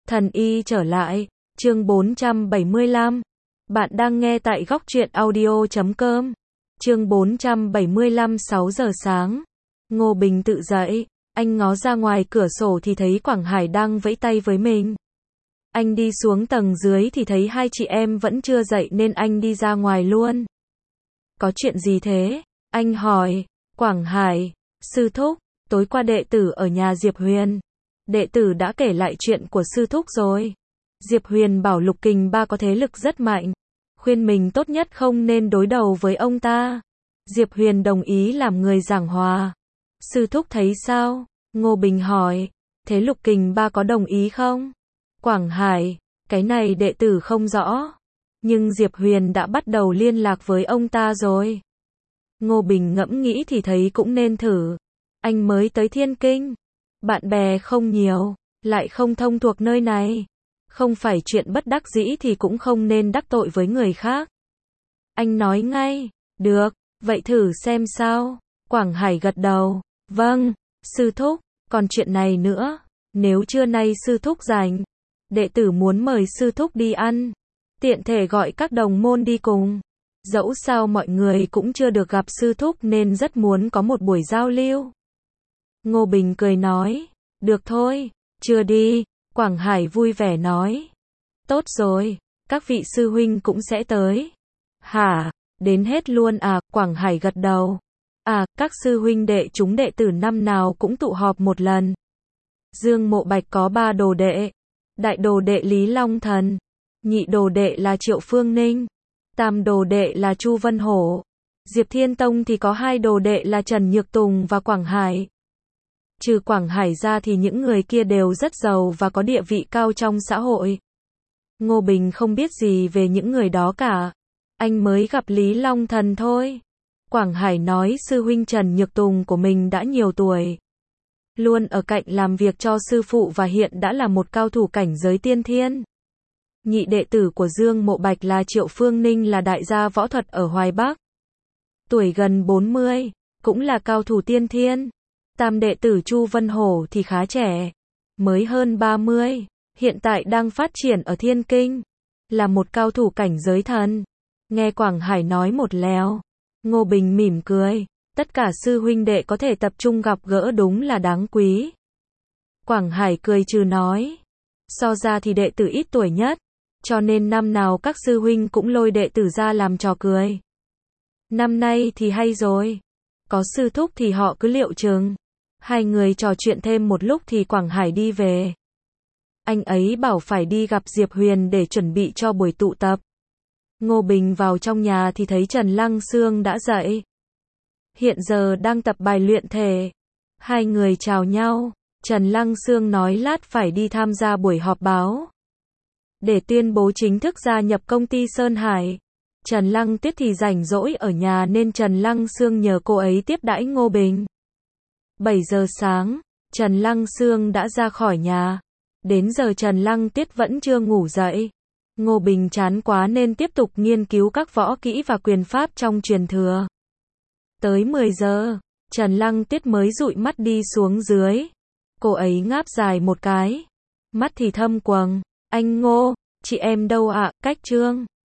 Thần y trở lại, chương 475. Bạn đang nghe tại góc truyện audio.com. Chương 475 6 giờ sáng. Ngô Bình tự dậy, anh ngó ra ngoài cửa sổ thì thấy Quảng Hải đang vẫy tay với mình. Anh đi xuống tầng dưới thì thấy hai chị em vẫn chưa dậy nên anh đi ra ngoài luôn. Có chuyện gì thế? Anh hỏi. Quảng Hải, sư thúc, tối qua đệ tử ở nhà Diệp Huyền. Đệ tử đã kể lại chuyện của sư thúc rồi. Diệp Huyền bảo Lục Kình Ba có thế lực rất mạnh, khuyên mình tốt nhất không nên đối đầu với ông ta. Diệp Huyền đồng ý làm người giảng hòa. Sư thúc thấy sao? Ngô Bình hỏi. Thế Lục Kình Ba có đồng ý không? Quảng Hải, cái này đệ tử không rõ. Nhưng Diệp Huyền đã bắt đầu liên lạc với ông ta rồi. Ngô Bình ngẫm nghĩ thì thấy cũng nên thử. Anh mới tới Thiên Kinh, bạn bè không nhiều, lại không thông thuộc nơi này. Không phải chuyện bất đắc dĩ thì cũng không nên đắc tội với người khác. Anh nói ngay, được, vậy thử xem sao. Quảng Hải gật đầu, vâng, sư thúc, còn chuyện này nữa, nếu trưa nay sư thúc rảnh, đệ tử muốn mời sư thúc đi ăn, tiện thể gọi các đồng môn đi cùng. Dẫu sao mọi người cũng chưa được gặp sư thúc nên rất muốn có một buổi giao lưu. Ngô Bình cười nói, được thôi, chưa đi. Quảng Hải vui vẻ nói, tốt rồi, các vị sư huynh cũng sẽ tới. Hả, đến hết luôn à? Quảng Hải gật đầu. À, các sư huynh đệ chúng đệ tử năm nào cũng tụ họp một lần. Dương Mộ Bạch có 3 đồ đệ. Đại đồ đệ Lý Long Thần, nhị đồ đệ là Triệu Phương Ninh, tam đồ đệ là Chu Vân Hổ. Diệp Thiên Tông thì có 2 đồ đệ là Trần Nhược Tùng và Quảng Hải. Trừ Quảng Hải ra thì những người kia đều rất giàu và có địa vị cao trong xã hội. Ngô Bình không biết gì về những người đó cả. Anh mới gặp Lý Long Thần thôi. Quảng Hải nói sư huynh Trần Nhược Tùng của mình đã nhiều tuổi, luôn ở cạnh làm việc cho sư phụ và hiện đã là một cao thủ cảnh giới tiên thiên. Nhị đệ tử của Dương Mộ Bạch là Triệu Phương Ninh là đại gia võ thuật ở Hoài Bắc. Tuổi gần 40, cũng là cao thủ tiên thiên. Tam đệ tử Chu Vân Hổ thì khá trẻ, mới hơn 30, hiện tại đang phát triển ở Thiên Kinh, là một cao thủ cảnh giới thần. Nghe Quảng Hải nói một lèo, Ngô Bình mỉm cười, tất cả sư huynh đệ có thể tập trung gặp gỡ đúng là đáng quý. Quảng Hải cười trừ nói, so ra thì đệ tử ít tuổi nhất, cho nên năm nào các sư huynh cũng lôi đệ tử ra làm trò cười. Năm nay thì hay rồi, có sư thúc thì họ cứ liệu chừng. Hai người trò chuyện thêm một lúc thì Quảng Hải đi về. Anh ấy bảo phải đi gặp Diệp Huyền để chuẩn bị cho buổi tụ tập. Ngô Bình vào trong nhà thì thấy Trần Lăng Xương đã dậy. Hiện giờ đang tập bài luyện thể. Hai người chào nhau. Trần Lăng Xương nói lát phải đi tham gia buổi họp báo, để tuyên bố chính thức gia nhập công ty Sơn Hải. Trần Lăng Tuyết thì rảnh rỗi ở nhà nên Trần Lăng Xương nhờ cô ấy tiếp đãi Ngô Bình. 7 giờ sáng, Trần Lăng Xương đã ra khỏi nhà. Đến giờ Trần Lăng Tuyết vẫn chưa ngủ dậy. Ngô Bình chán quá nên tiếp tục nghiên cứu các võ kỹ và quyền pháp trong truyền thừa. Tới 10 giờ, Trần Lăng Tuyết mới dụi mắt đi xuống dưới. Cô ấy ngáp dài một cái, mắt thì thâm quầng. Anh Ngô, chị em đâu ạ? Cách Trương